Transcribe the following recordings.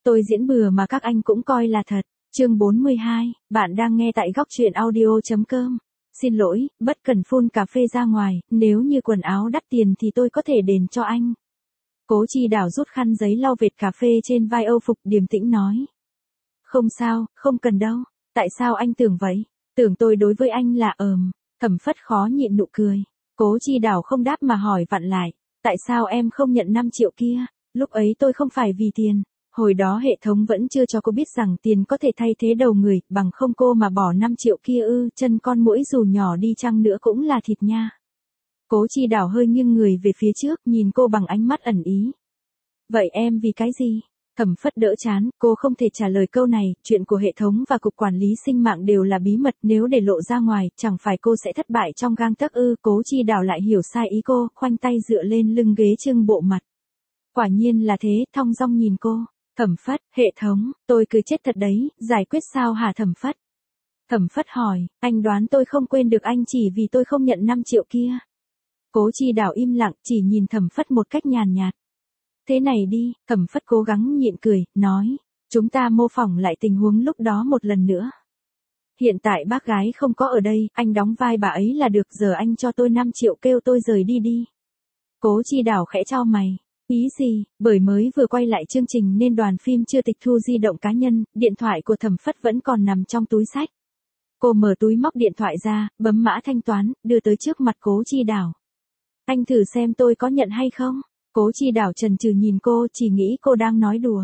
Tôi diễn bừa mà các anh cũng coi là thật. Chương 42, bạn đang nghe tại góc truyện audio.com. Xin lỗi, bất cần phun cà phê ra ngoài, nếu như quần áo đắt tiền thì tôi có thể đền cho anh. Cố Chi Đào rút khăn giấy lau vệt cà phê trên vai Âu Phục, điềm tĩnh nói. Không sao, không cần đâu. Tại sao anh tưởng vậy? Tưởng tôi đối với anh là Thẩm Phất khó nhịn nụ cười. Cố Chi Đào không đáp mà hỏi vặn lại. Tại sao em không nhận 5 triệu kia? Lúc ấy tôi không phải vì tiền. Hồi đó hệ thống vẫn chưa cho cô biết rằng tiền có thể thay thế đầu người, bằng không cô mà bỏ 5 triệu kia chân con muỗi dù nhỏ đi chăng nữa cũng là thịt nha. Cố Chi Đào hơi nghiêng người về phía trước, nhìn cô bằng ánh mắt ẩn ý. Vậy em vì cái gì? Thẩm Phất đỡ chán, cô không thể trả lời câu này, chuyện của hệ thống và cục quản lý sinh mạng đều là bí mật, nếu để lộ ra ngoài, chẳng phải cô sẽ thất bại trong gang tấc Cố Chi Đào lại hiểu sai ý cô, khoanh tay dựa lên lưng ghế trưng bộ mặt. Quả nhiên là thế, thong dong nhìn cô. Thẩm Phất, hệ thống, tôi cười chết thật đấy, giải quyết sao hả Thẩm Phất? Thẩm Phất hỏi, anh đoán tôi không quên được anh chỉ vì tôi không nhận 5 triệu kia. Cố Chi Đào im lặng, chỉ nhìn Thẩm Phất một cách nhàn nhạt. Thế này đi, Thẩm Phất cố gắng nhịn cười, nói, chúng ta mô phỏng lại tình huống lúc đó một lần nữa. Hiện tại bác gái không có ở đây, anh đóng vai bà ấy là được, giờ anh cho tôi 5 triệu kêu tôi rời đi đi. Cố Chi Đào khẽ chau mày. Ý gì? Bởi mới vừa quay lại chương trình nên đoàn phim chưa tịch thu di động cá nhân, điện thoại của Thẩm Phất vẫn còn nằm trong túi xách. Cô mở túi móc điện thoại ra, bấm mã thanh toán, đưa tới trước mặt Cố Chi Đào. Anh thử xem tôi có nhận hay không? Cố Chi Đào chần chừ nhìn cô, chỉ nghĩ cô đang nói đùa.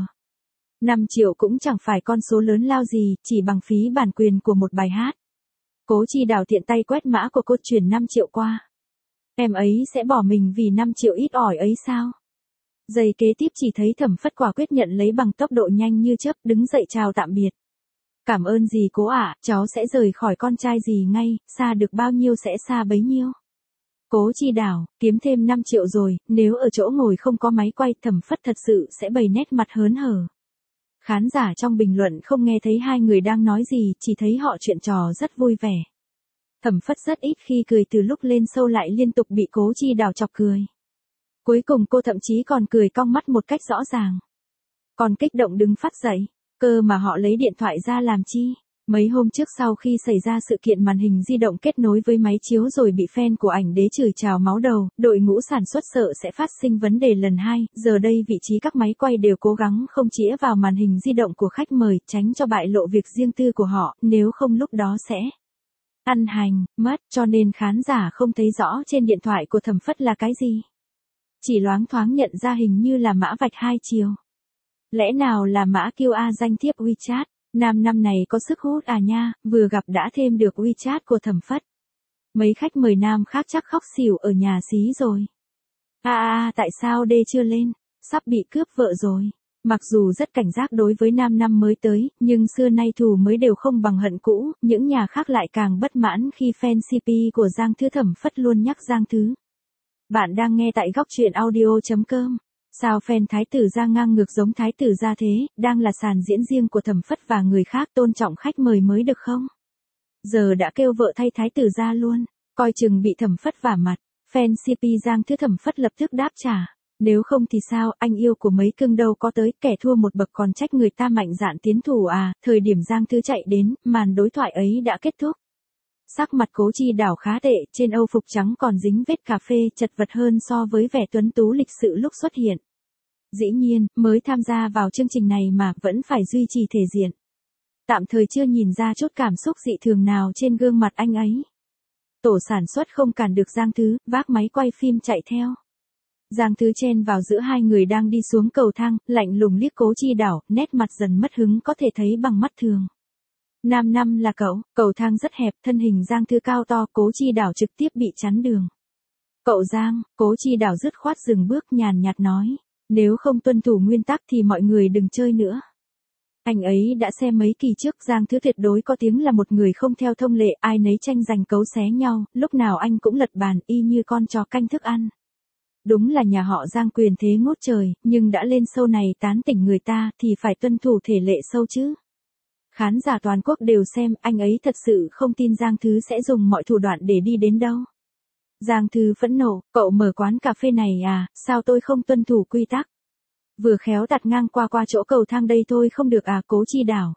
5 triệu cũng chẳng phải con số lớn lao gì, chỉ bằng phí bản quyền của một bài hát. Cố Chi Đào tiện tay quét mã của cô, chuyển 5 triệu qua. Em ấy sẽ bỏ mình vì 5 triệu ít ỏi ấy sao? Giây kế tiếp chỉ thấy Thẩm Phất quả quyết nhận lấy bằng tốc độ nhanh như chớp, đứng dậy chào tạm biệt. Cảm ơn dì cố ạ, cháu sẽ rời khỏi con trai dì ngay, xa được bao nhiêu sẽ xa bấy nhiêu. Cố Chi Đào, kiếm thêm 5 triệu rồi, nếu ở chỗ ngồi không có máy quay, Thẩm Phất thật sự sẽ bày nét mặt hớn hở. Khán giả trong bình luận không nghe thấy hai người đang nói gì, chỉ thấy họ chuyện trò rất vui vẻ. Thẩm Phất rất ít khi cười, từ lúc lên show lại liên tục bị Cố Chi Đào chọc cười. Cuối cùng cô thậm chí còn cười cong mắt một cách rõ ràng. Còn kích động đứng phát dậy, cơ mà họ lấy điện thoại ra làm chi? Mấy hôm trước sau khi xảy ra sự kiện màn hình di động kết nối với máy chiếu rồi bị fan của ảnh đế chửi trào máu đầu, đội ngũ sản xuất sợ sẽ phát sinh vấn đề lần 2, giờ đây vị trí các máy quay đều cố gắng không chĩa vào màn hình di động của khách mời, tránh cho bại lộ việc riêng tư của họ, nếu không lúc đó sẽ ăn hành, mất, cho nên khán giả không thấy rõ trên điện thoại của Thẩm Phất là cái gì. Chỉ loáng thoáng nhận ra hình như là mã vạch 2 chiều. Lẽ nào là mã QA danh thiếp WeChat? Nam năm này có sức hút à nha, vừa gặp đã thêm được WeChat của Thẩm Phất. Mấy khách mời nam khác chắc khóc xỉu ở nhà xí rồi. Tại sao đê chưa lên? Sắp bị cướp vợ rồi. Mặc dù rất cảnh giác đối với nam năm mới tới, nhưng xưa nay thù mới đều không bằng hận cũ, những nhà khác lại càng bất mãn khi fan CP của Giang Thứ Thẩm Phất luôn nhắc Giang Thứ. Bạn đang nghe tại góc truyện audio.com. Sao fan Thái tử Giang ngang ngược giống Thái tử Gia thế, đang là sàn diễn riêng của Thẩm Phất và người khác, tôn trọng khách mời mới được không? Giờ đã kêu vợ thay Thái tử Gia luôn, coi chừng bị Thẩm Phất vả mặt. Fan CP Giang Thứ Thẩm Phất lập tức đáp trả. Nếu không thì sao, anh yêu của mấy cưng đâu có tới, kẻ thua một bậc còn trách người ta mạnh dạn tiến thủ à? Thời điểm Giang Thứ chạy đến, màn đối thoại ấy đã kết thúc. Sắc mặt Cố Chi Đào khá tệ, trên Âu phục trắng còn dính vết cà phê, chật vật hơn so với vẻ tuấn tú lịch sự lúc xuất hiện. Dĩ nhiên, mới tham gia vào chương trình này mà vẫn phải duy trì thể diện. Tạm thời chưa nhìn ra chút cảm xúc dị thường nào trên gương mặt anh ấy. Tổ sản xuất không cản được Giang Thứ, vác máy quay phim chạy theo. Giang Thứ chen vào giữa hai người đang đi xuống cầu thang, lạnh lùng liếc Cố Chi Đào, nét mặt dần mất hứng có thể thấy bằng mắt thường. Nam năm là cậu, cầu thang rất hẹp, thân hình Giang Thứ cao to, Cố Chi Đào trực tiếp bị chắn đường. Cậu Giang, Cố Chi Đào dứt khoát dừng bước, nhàn nhạt nói, nếu không tuân thủ nguyên tắc thì mọi người đừng chơi nữa. Anh ấy đã xem mấy kỳ trước, Giang Thứ tuyệt đối có tiếng là một người không theo thông lệ, ai nấy tranh giành cấu xé nhau, lúc nào anh cũng lật bàn, y như con chó canh thức ăn. Đúng là nhà họ Giang quyền thế ngút trời, nhưng đã lên show này tán tỉnh người ta thì phải tuân thủ thể lệ show chứ. Khán giả toàn quốc đều xem, anh ấy thật sự không tin Giang Thứ sẽ dùng mọi thủ đoạn để đi đến đâu. Giang Thứ phẫn nộ, cậu mở quán cà phê này à, sao tôi không tuân thủ quy tắc? Vừa khéo tạt ngang qua chỗ cầu thang đây thôi không được à Cố Chi Đảo.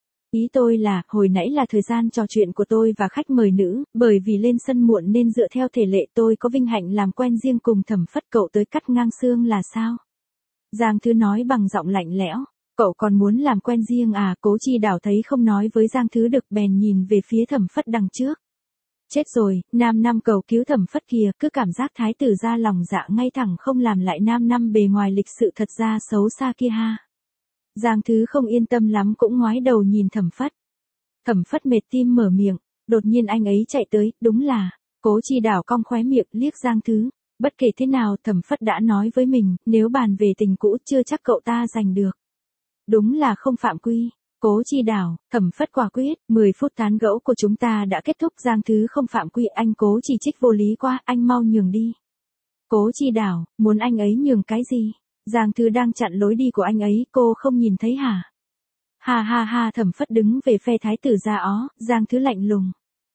Ý tôi là, hồi nãy là thời gian trò chuyện của tôi và khách mời nữ, bởi vì lên sân muộn nên dựa theo thể lệ tôi có vinh hạnh làm quen riêng cùng Thẩm Phất, cậu tới cắt ngang xương là sao? Giang Thứ nói bằng giọng lạnh lẽo, cậu còn muốn làm quen riêng à? Cố Chi Đảo thấy không nói với Giang Thứ được bèn nhìn về phía Thẩm Phất đằng trước. Chết rồi, Nam Năm cầu cứu Thẩm Phất kìa, cứ cảm giác thái tử ra lòng dạ ngay thẳng không làm lại Nam Năm bề ngoài lịch sự thật ra xấu xa kia ha. Giang Thứ không yên tâm lắm cũng ngoái đầu nhìn Thẩm Phất. Thẩm Phất mệt tim mở miệng, đột nhiên anh ấy chạy tới, đúng là, Cố Chi Đảo cong khóe miệng liếc Giang Thứ. Bất kể thế nào Thẩm Phất đã nói với mình, nếu bàn về tình cũ chưa chắc cậu ta giành được. Đúng là không phạm quy. Cố Chi Đảo, Thẩm Phất quả quyết, 10 phút tán gẫu của chúng ta đã kết thúc. Giang Thứ không phạm quy, anh Cố chỉ trích vô lý quá, anh mau nhường đi. Cố Chi Đảo, muốn anh ấy nhường cái gì? Giang Thứ đang chặn lối đi của anh ấy, cô không nhìn thấy hả? Ha ha ha, Thẩm Phất đứng về phe thái tử ra ó, Giang Thứ lạnh lùng.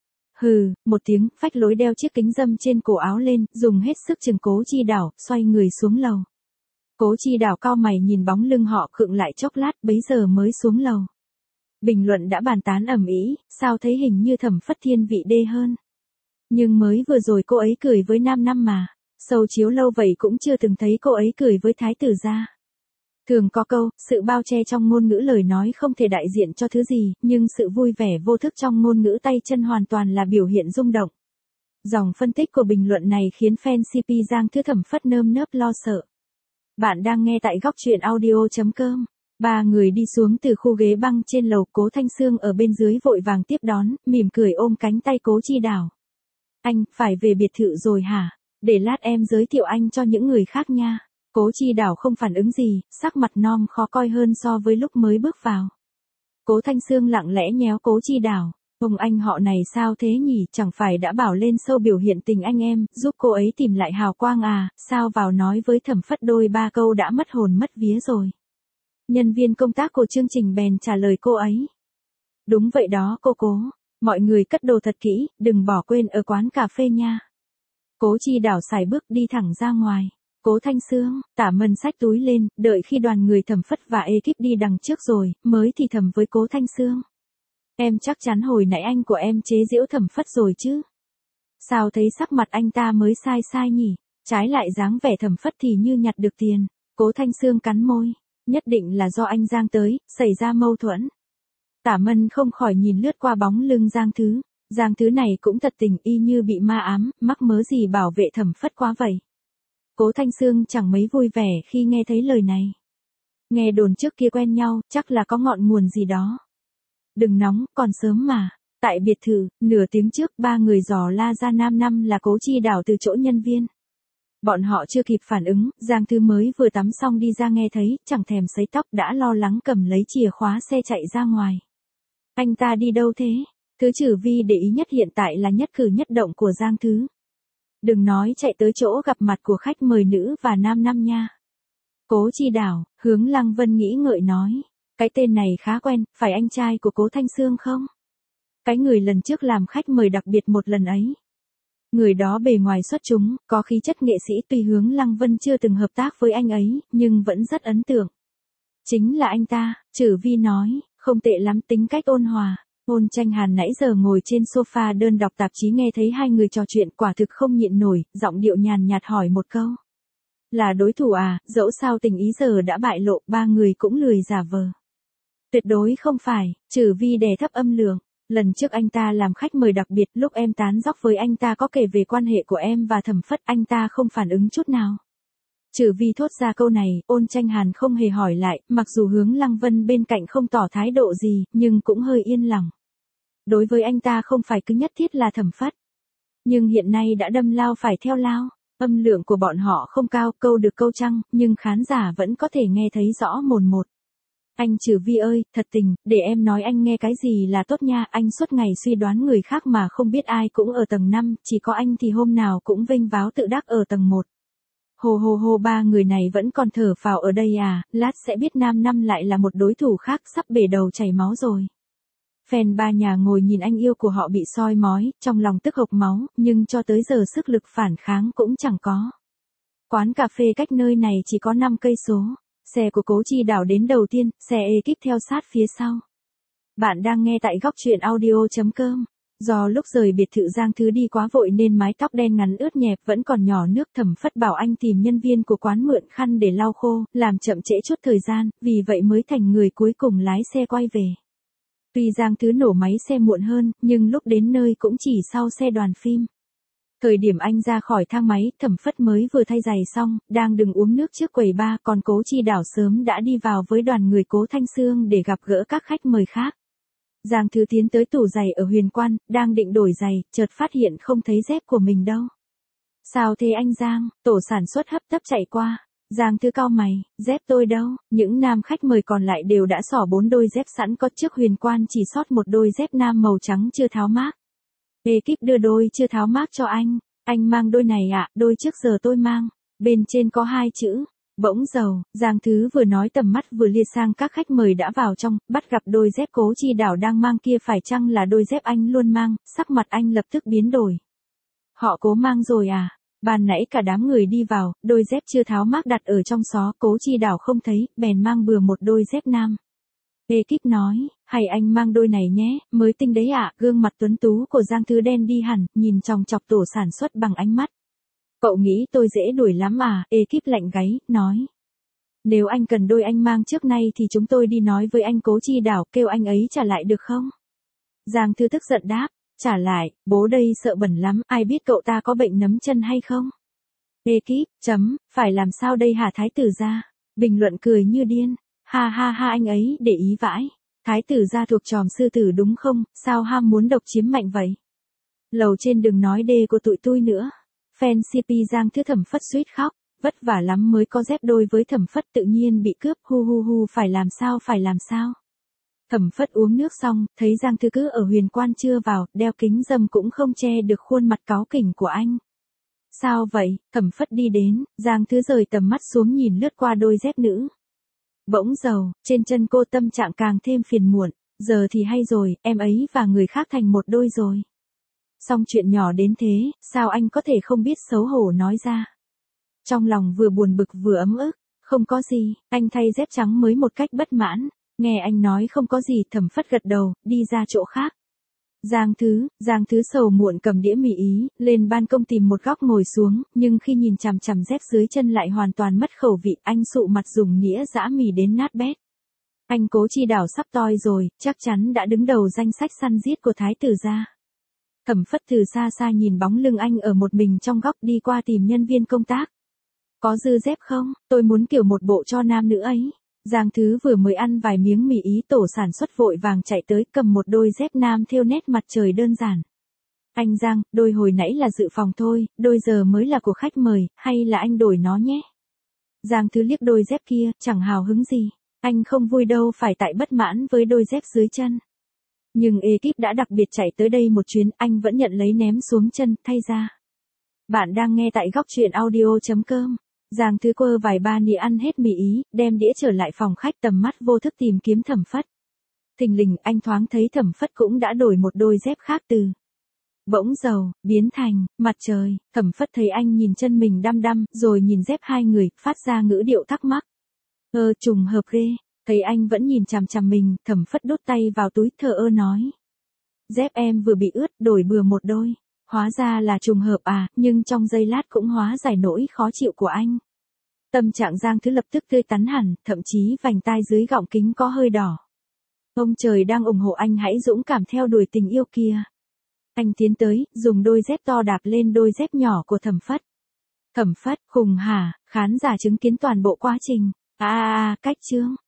Hừ, một tiếng, phách lối đeo chiếc kính râm trên cổ áo lên, dùng hết sức chừng Cố Chi Đảo, xoay người xuống lầu. Cố Chi Đảo cau mày nhìn bóng lưng họ khựng lại chốc lát bấy giờ mới xuống lầu. Bình luận đã bàn tán ầm ĩ, sao thấy hình như Thẩm Phất thiên vị đê hơn. Nhưng mới vừa rồi cô ấy cười với Nam Năm mà, sâu chiếu lâu vậy cũng chưa từng thấy cô ấy cười với thái tử gia. Thường có câu, sự bao che trong ngôn ngữ lời nói không thể đại diện cho thứ gì, nhưng sự vui vẻ vô thức trong ngôn ngữ tay chân hoàn toàn là biểu hiện rung động. Dòng phân tích của bình luận này khiến fan CP Giang Thứ Thẩm Phất nơm nớp lo sợ. Bạn đang nghe tại góc truyện audio.com. Ba người đi xuống từ khu ghế băng trên lầu, Cố Thanh Sương ở bên dưới vội vàng tiếp đón, mỉm cười ôm cánh tay Cố Chi Đảo. Anh, phải về biệt thự rồi hả? Để lát em giới thiệu anh cho những người khác nha. Cố Chi Đảo không phản ứng gì, sắc mặt non khó coi hơn so với lúc mới bước vào. Cố Thanh Sương lặng lẽ nhéo Cố Chi Đảo. Ông anh họ này sao thế nhỉ, chẳng phải đã bảo lên show biểu hiện tình anh em, giúp cô ấy tìm lại hào quang à, sao vào nói với Thẩm Phất đôi ba câu đã mất hồn mất vía rồi. Nhân viên công tác của chương trình bèn trả lời cô ấy. Đúng vậy đó cô Cố, mọi người cất đồ thật kỹ, đừng bỏ quên ở quán cà phê nha. Cố Chi Đảo sải bước đi thẳng ra ngoài. Cố Thanh Sương, Tả Mân xách túi lên, đợi khi đoàn người Thẩm Phất và ekip đi đằng trước rồi, mới thì thầm với Cố Thanh Sương. Em chắc chắn hồi nãy anh của em chế giễu Thẩm Phất rồi chứ? Sao thấy sắc mặt anh ta mới sai nhỉ? Trái lại dáng vẻ Thẩm Phất thì như nhặt được tiền. Cố Thanh Sương cắn môi. Nhất định là do anh Giang tới, xảy ra mâu thuẫn. Tả Mân không khỏi nhìn lướt qua bóng lưng Giang Thứ. Giang Thứ này cũng thật tình y như bị ma ám, mắc mớ gì bảo vệ Thẩm Phất quá vậy. Cố Thanh Sương chẳng mấy vui vẻ khi nghe thấy lời này. Nghe đồn trước kia quen nhau, chắc là có ngọn nguồn gì đó. Đừng nóng, còn sớm mà. Tại biệt thự, nửa tiếng trước ba người dò la ra Nam Năm là Cố Chi Đảo từ chỗ nhân viên. Bọn họ chưa kịp phản ứng, Giang Thứ mới vừa tắm xong đi ra nghe thấy, chẳng thèm sấy tóc đã lo lắng cầm lấy chìa khóa xe chạy ra ngoài. Anh ta đi đâu thế? Thứ Trử Vi để ý nhất hiện tại là nhất cử nhất động của Giang Thứ. Đừng nói chạy tới chỗ gặp mặt của khách mời nữ và Nam Năm nha. Cố Chi Đảo, Hướng Lăng Vân nghĩ ngợi nói. Cái tên này khá quen, phải anh trai của Cố Thanh Sương không? Cái người lần trước làm khách mời đặc biệt một lần ấy. Người đó bề ngoài xuất chúng, có khí chất nghệ sĩ, tuy Hướng Lăng Vân chưa từng hợp tác với anh ấy, nhưng vẫn rất ấn tượng. Chính là anh ta, Trử Vi nói, không tệ lắm, tính cách ôn hòa. Ôn Tranh Hàn nãy giờ ngồi trên sofa đơn đọc tạp chí nghe thấy hai người trò chuyện quả thực không nhịn nổi, giọng điệu nhàn nhạt hỏi một câu. Là đối thủ à, dẫu sao tình ý giờ đã bại lộ, ba người cũng lười giả vờ. Tuyệt đối không phải, Trử Vi đè thấp âm lượng. Lần trước anh ta làm khách mời đặc biệt, lúc em tán dóc với anh ta có kể về quan hệ của em và Thẩm Phất, anh ta không phản ứng chút nào. Trử Vi thốt ra câu này, Ôn Tranh Hàn không hề hỏi lại, mặc dù Hướng Lăng Vân bên cạnh không tỏ thái độ gì, nhưng cũng hơi yên lòng. Đối với anh ta không phải cứ nhất thiết là Thẩm Phất. Nhưng hiện nay đã đâm lao phải theo lao, âm lượng của bọn họ không cao, câu được câu trăng, nhưng khán giả vẫn có thể nghe thấy rõ mồn một. Anh Trử Vi ơi, thật tình, để em nói anh nghe cái gì là tốt nha, anh suốt ngày suy đoán người khác mà không biết ai cũng ở tầng 5, chỉ có anh thì hôm nào cũng vênh váo tự đắc ở tầng 1. Hồ hồ hồ, ba người này vẫn còn thở phào ở đây à, lát sẽ biết Nam Năm lại là một đối thủ khác, sắp bể đầu chảy máu rồi. Fan ba nhà ngồi nhìn anh yêu của họ bị soi mói, trong lòng tức hộc máu, nhưng cho tới giờ sức lực phản kháng cũng chẳng có. Quán cà phê cách nơi này chỉ có 5 cây số. Xe của Cố Chi Đảo đến đầu tiên, xe ekip theo sát phía sau. Bạn đang nghe tại góc truyện audio.com. Do lúc rời biệt thự Giang Thứ đi quá vội nên mái tóc đen ngắn ướt nhẹp vẫn còn nhỏ nước. Thẩm Phất bảo anh tìm nhân viên của quán mượn khăn để lau khô, làm chậm trễ chút thời gian, vì vậy mới thành người cuối cùng lái xe quay về. Tuy Giang Thứ nổ máy xe muộn hơn, nhưng lúc đến nơi cũng chỉ sau xe đoàn phim. Thời điểm anh ra khỏi thang máy, Thẩm Phất mới vừa thay giày xong, đang đứng uống nước trước quầy bar, còn Cố Chi Đảo sớm đã đi vào với đoàn người Cố Thanh Sương để gặp gỡ các khách mời khác. Giang Thứ tiến tới tủ giày ở Huyền Quan, đang định đổi giày, chợt phát hiện không thấy dép của mình đâu. Sao thế anh Giang? Tổ sản xuất hấp tấp chạy qua. Giang Thứ cau mày, dép tôi đâu? Những nam khách mời còn lại đều đã xỏ 4 đôi dép sẵn có trước Huyền Quan, chỉ sót một đôi dép nam màu trắng chưa tháo mác. Ekip đưa đôi chưa tháo mác cho anh mang đôi này ạ, đôi trước giờ tôi mang. Bên trên có 2 chữ. Bỗng dầu, Giang Thứ vừa nói tầm mắt vừa liếc sang các khách mời đã vào trong, bắt gặp đôi dép Cố Chi Đảo đang mang kia phải chăng là đôi dép anh luôn mang, sắc mặt anh lập tức biến đổi. Họ Cố mang rồi à? Ban nãy cả đám người đi vào, đôi dép chưa tháo mác đặt ở trong xó, Cố Chi Đảo không thấy, bèn mang bừa một đôi dép nam. Ekip nói, hay anh mang đôi này nhé, mới tinh đấy ạ. Gương mặt tuấn tú của Giang Thứ đen đi hẳn, nhìn chòng chọc tổ sản xuất bằng ánh mắt. Cậu nghĩ tôi dễ đuổi lắm à? Ekip lạnh gáy, nói. Nếu anh cần đôi anh mang trước nay thì chúng tôi đi nói với anh Cố Chi Đảo, kêu anh ấy trả lại được không? Giang Thứ tức giận đáp, trả lại, bố đây sợ bẩn lắm, ai biết cậu ta có bệnh nấm chân hay không? Ekip, phải làm sao đây hả Thái tử gia? Bình luận cười như điên, ha ha ha anh ấy để ý vãi. Thái tử gia thuộc tròm sư tử đúng không, sao ham muốn độc chiếm mạnh vậy? Lầu trên đừng nói đê của tụi tôi nữa. Fan CP Giang Thứ Thẩm Phất suýt khóc, vất vả lắm mới có dép đôi với Thẩm Phất tự nhiên bị cướp, hu phải làm sao. Thẩm Phất uống nước xong, thấy Giang Thứ cứ ở Huyền Quan chưa vào, đeo kính râm cũng không che được khuôn mặt cáu kỉnh của anh. Sao vậy? Thẩm Phất đi đến, Giang Thứ rời tầm mắt xuống nhìn lướt qua đôi dép nữ. Bỗng dầu, trên chân cô tâm trạng càng thêm phiền muộn, giờ thì hay rồi, em ấy và người khác thành một đôi rồi. Xong chuyện nhỏ đến thế, sao anh có thể không biết xấu hổ nói ra. Trong lòng vừa buồn bực vừa ấm ức, không có gì, anh thay dép trắng mới một cách bất mãn, nghe anh nói không có gì, Thẩm Phất gật đầu, đi ra chỗ khác. Giang Thứ sầu muộn cầm đĩa mì Ý, lên ban công tìm một góc ngồi xuống, nhưng khi nhìn chằm chằm dép dưới chân lại hoàn toàn mất khẩu vị, anh sụ mặt dùng nĩa giã mì đến nát bét. Anh Cố Chi Đảo sắp toi rồi, chắc chắn đã đứng đầu danh sách săn giết của Thái tử gia. Thẩm Phất từ xa xa nhìn bóng lưng anh ở một mình trong góc đi qua tìm nhân viên công tác. Có dư dép không? Tôi muốn kiểu một bộ cho nam nữ ấy. Giang Thứ vừa mới ăn vài miếng mì Ý, tổ sản xuất vội vàng chạy tới cầm một đôi dép nam thêu nét mặt trời đơn giản. Anh Giang, đôi hồi nãy là dự phòng thôi, đôi giờ mới là của khách mời, hay là anh đổi nó nhé? Giang Thứ liếc đôi dép kia, chẳng hào hứng gì. Anh không vui đâu, phải tại bất mãn với đôi dép dưới chân. Nhưng ekip đã đặc biệt chạy tới đây một chuyến, anh vẫn nhận lấy ném xuống chân, thay ra. Bạn đang nghe tại góc truyện audio.com. Giang Thứ quơ vài ba nĩa ăn hết mì Ý, đem đĩa trở lại phòng khách, tầm mắt vô thức tìm kiếm Thẩm Phất. Thình lình anh thoáng thấy Thẩm Phất cũng đã đổi một đôi dép khác từ bỗng dầu, biến thành mặt trời. Thẩm Phất thấy anh nhìn chân mình đăm đăm, rồi nhìn dép hai người, phát ra ngữ điệu thắc mắc. Trùng hợp ghê. Thấy anh vẫn nhìn chằm chằm mình, Thẩm Phất đút tay vào túi thờ ơ nói. Dép em vừa bị ướt, đổi bừa một đôi. Hóa ra là trùng hợp à, nhưng trong giây lát cũng hóa giải nỗi khó chịu của anh. Tâm trạng Giang Thứ lập tức tươi tắn hẳn, thậm chí vành tai dưới gọng kính có hơi đỏ. Ông trời đang ủng hộ anh hãy dũng cảm theo đuổi tình yêu kia. Anh tiến tới, dùng đôi dép to đạp lên đôi dép nhỏ của Thẩm Phất. Thẩm Phất, khùng hả? Khán giả chứng kiến toàn bộ quá trình. Cách chương.